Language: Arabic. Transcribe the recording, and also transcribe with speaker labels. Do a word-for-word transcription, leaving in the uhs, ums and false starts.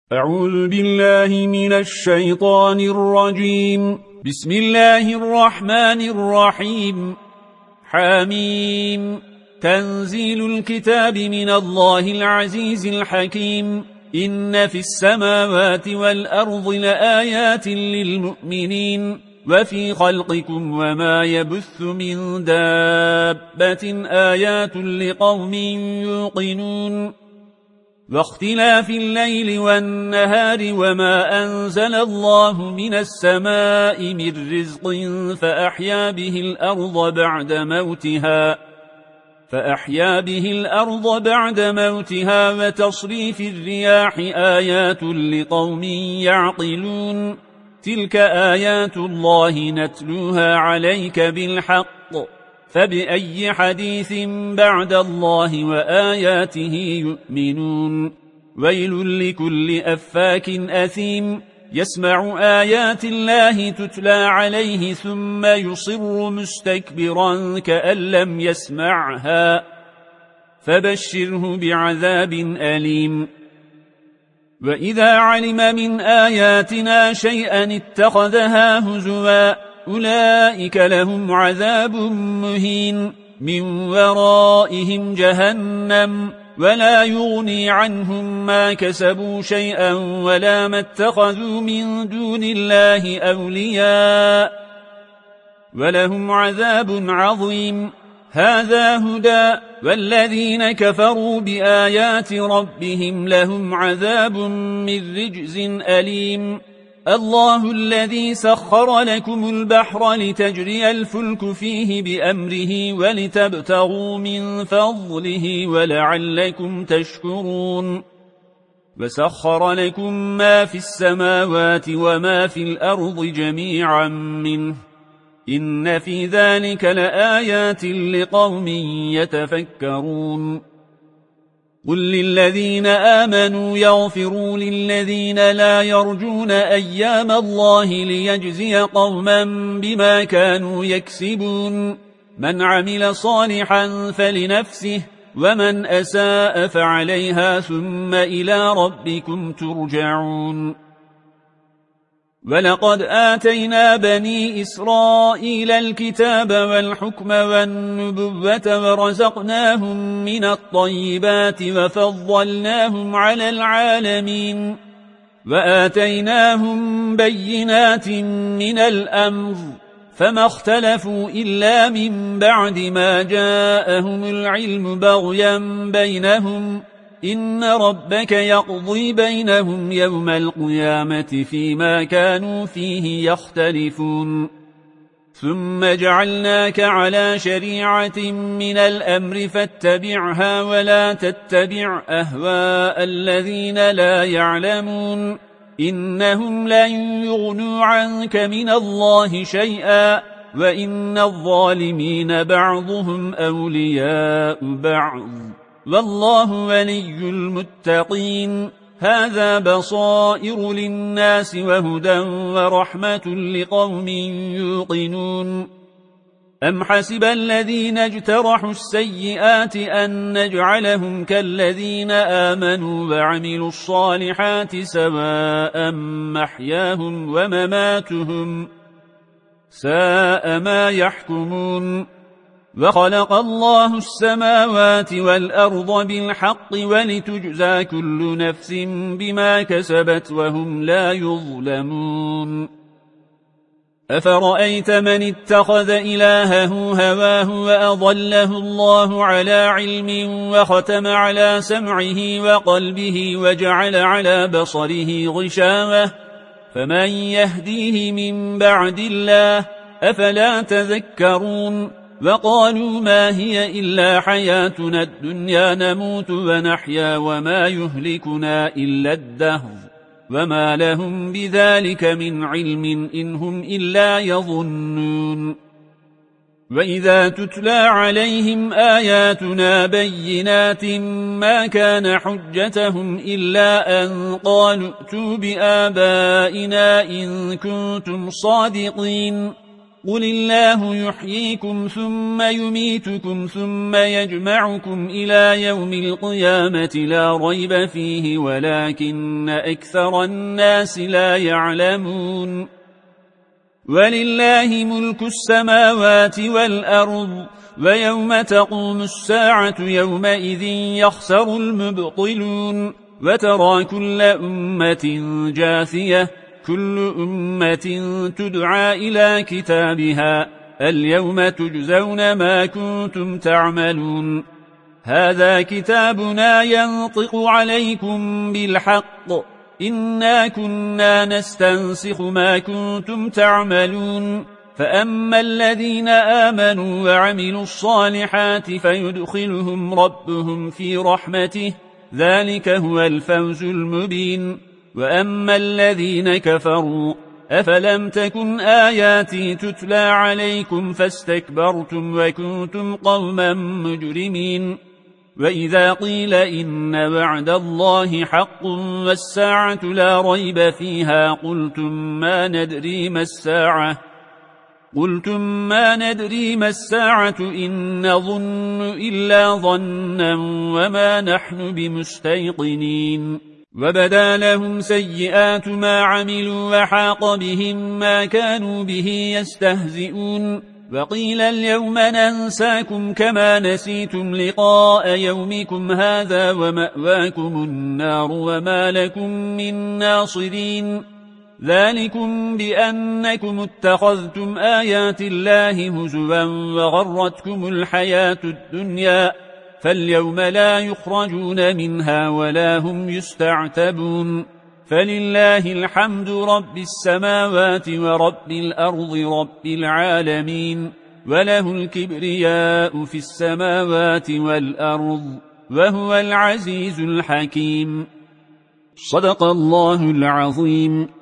Speaker 1: أعوذ بالله من الشيطان الرجيم. بسم الله الرحمن الرحيم. حميم. تنزيل الكتاب من الله العزيز الحكيم. إن في السماوات والأرض لآيات للمؤمنين وفي خلقكم وما يبث من دابة آيات لقوم يوقنون. واختلاف الليل والنهار وما أنزل الله من السماء من رزق فأحيا به الأرض بعد موتها فأحيا به الأرض بعد موتها وتصريف الرياح آيات لقوم يعقلون. تلك آيات الله نتلوها عليك بالحق فبأي حديث بعد الله وآياته يؤمنون. ويل لكل أفاك أثيم يسمع آيات الله تتلى عليه ثم يصر مستكبرا كأن لم يسمعها فبشره بعذاب أليم. وإذا علم من آياتنا شيئا اتخذها هزوا أولئك لهم عذاب مهين من ورائهم جهنم ولا يغني عنهم ما كسبوا شيئا ولا ما اتخذوا من دون الله أولياء ولهم عذاب عظيم. هذا هدى والذين كفروا بآيات ربهم لهم عذاب من رجز أليم. الله الذي سخر لكم البحر لتجري الفلك فيه بأمره ولتبتغوا من فضله ولعلكم تشكرون. وسخر لكم ما في السماوات وما في الأرض جميعا منه إن في ذلك لآيات لقوم يتفكرون. قل للذين آمنوا يغفروا للذين لا يرجون أيام الله ليجزي قوما بما كانوا يكسبون. من عمل صالحا فلنفسه ومن أساء فعليها ثم إلى ربكم ترجعون. ولقد آتينا بني إسرائيل الكتاب والحكم والنبوة ورزقناهم من الطيبات وفضلناهم على العالمين وآتيناهم بينات من الأمر فما اختلفوا إلا من بعد ما جاءهم العلم بغيا بينهم إن ربك يقضي بينهم يوم القيامة فيما كانوا فيه يختلفون. ثم جعلناك على شريعة من الأمر فاتبعها ولا تتبع أهواء الذين لا يعلمون إنهم لن يغنوا عنك من الله شيئا وإن الظالمين بعضهم أولياء بعض والله ولي المتقين. هذا بصائر للناس وهدى ورحمة لقوم يوقنون. أم حسب الذين اجترحوا السيئات أن نجعلهم كالذين آمنوا وعملوا الصالحات سواء محياهم ومماتهم ساء ما يحكمون. وخلق الله السماوات والأرض بالحق ولتجزى كل نفس بما كسبت وهم لا يظلمون. أفرأيت من اتخذ إلهه هواه وأضله الله على علم وختم على سمعه وقلبه وجعل على بصره غشاوة فمن يهديه من بعد الله أفلا تذكرون. وقالوا ما هي إلا حياتنا الدنيا نموت ونحيا وما يهلكنا إلا الدهر وما لهم بذلك من علم إنهم إلا يظنون. وإذا تتلى عليهم آياتنا بينات ما كان حجتهم إلا أن قالوا ائتوا بآبائنا إن كنتم صادقين قل الله يحييكم ثم يميتكم ثم يجمعكم إلى يوم القيامة لا ريب فيه ولكن أكثر الناس لا يعلمون ولله ملك السماوات والأرض ويوم تقوم الساعة يومئذ يخسر المبطلون وترى كل أمة جاثية كل أمة تدعى إلى كتابها اليوم تجزون ما كنتم تعملون هذا كتابنا ينطق عليكم بالحق إنا كنا نستنسخ ما كنتم تعملون فأما الذين آمنوا وعملوا الصالحات فيدخلهم ربهم في رحمته ذلك هو الفوز المبين وأما الذين كفروا أفلم تكن آياتي تتلى عليكم فاستكبرتم وكنتم قوما مجرمين وإذا قيل إن وعد الله حق والساعة لا ريب فيها قلتم ما ندري ما الساعة قلتم ما ندري ما الساعة إن نظن إلا ظنا وما نحن بمستيقنين وبدا لهم سيئات ما عملوا وحاق بهم ما كانوا به يستهزئون وقيل اليوم ننساكم كما نسيتم لقاء يومكم هذا ومأواكم النار وما لكم من ناصرين ذلكم بأنكم اتخذتم آيات الله هزوا وغرتكم الحياة الدنيا فاليوم لا يخرجون منها ولا هم يستعتبون فلله الحمد رب السماوات ورب الأرض رب العالمين وله الكبرياء في السماوات والأرض وهو العزيز الحكيم صدق الله العظيم.